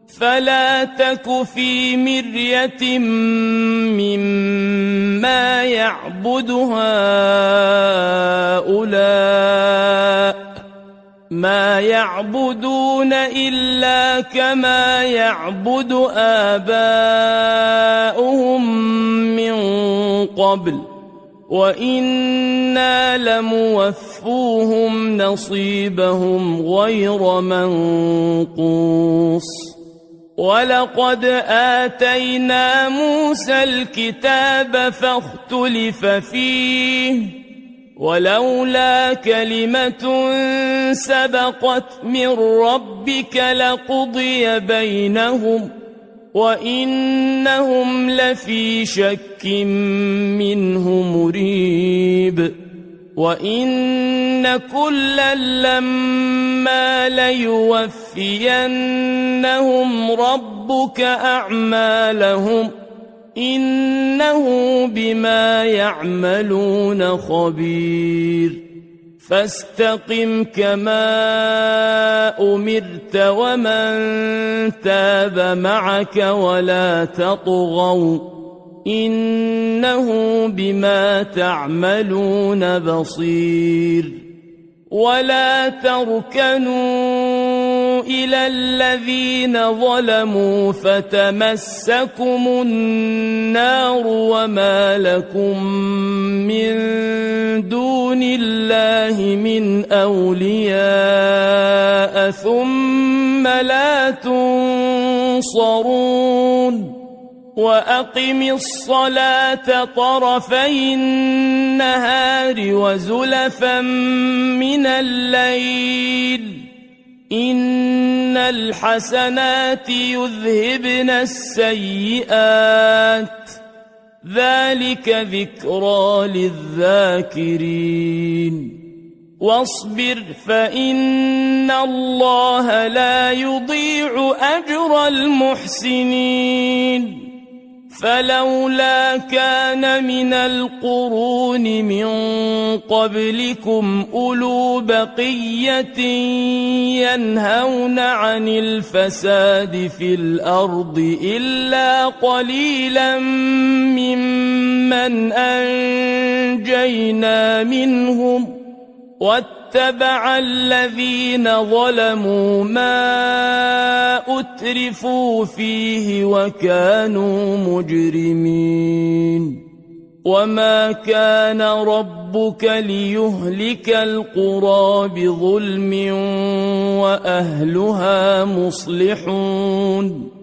فلا تك في مرية مما يعبد هؤلاء ما يعبدون إلا كما يعبد آباؤهم من قبل وإنا لموفوهم نصيبهم غير منقوص ولقد آتينا موسى الكتاب فاختلف فيه ولولا كلمة سبقت من ربك لقضي بينهم وإنهم لفي شك منه مريب وإن كلا لما ليوفينهم ربك أعمالهم إنه بما يعملون خبير فاستقم كما أمرت ومن تاب معك ولا تطغوا إنه بما تعملون بصير ولا تركنوا إلى الذين ظلموا فتمسكم النار وما لكم من دون الله من أولياء ثم لا تنصرون وأقم الصلاة طرفي النهار وزلفا من الليل إن الحسنات يذهبن السيئات ذلك ذكرى للذاكرين واصبر فإن الله لا يضيع أجر المحسنين فلولا كان من القرون من قبلكم أولو بقية ينهون عن الفساد في الأرض إلا قليلا ممن أنجينا منهم واتبع الذين ظلموا ما أترفوا فيه وكانوا مجرمين وما كان ربك ليهلك القرى بظلم وأهلها مصلحون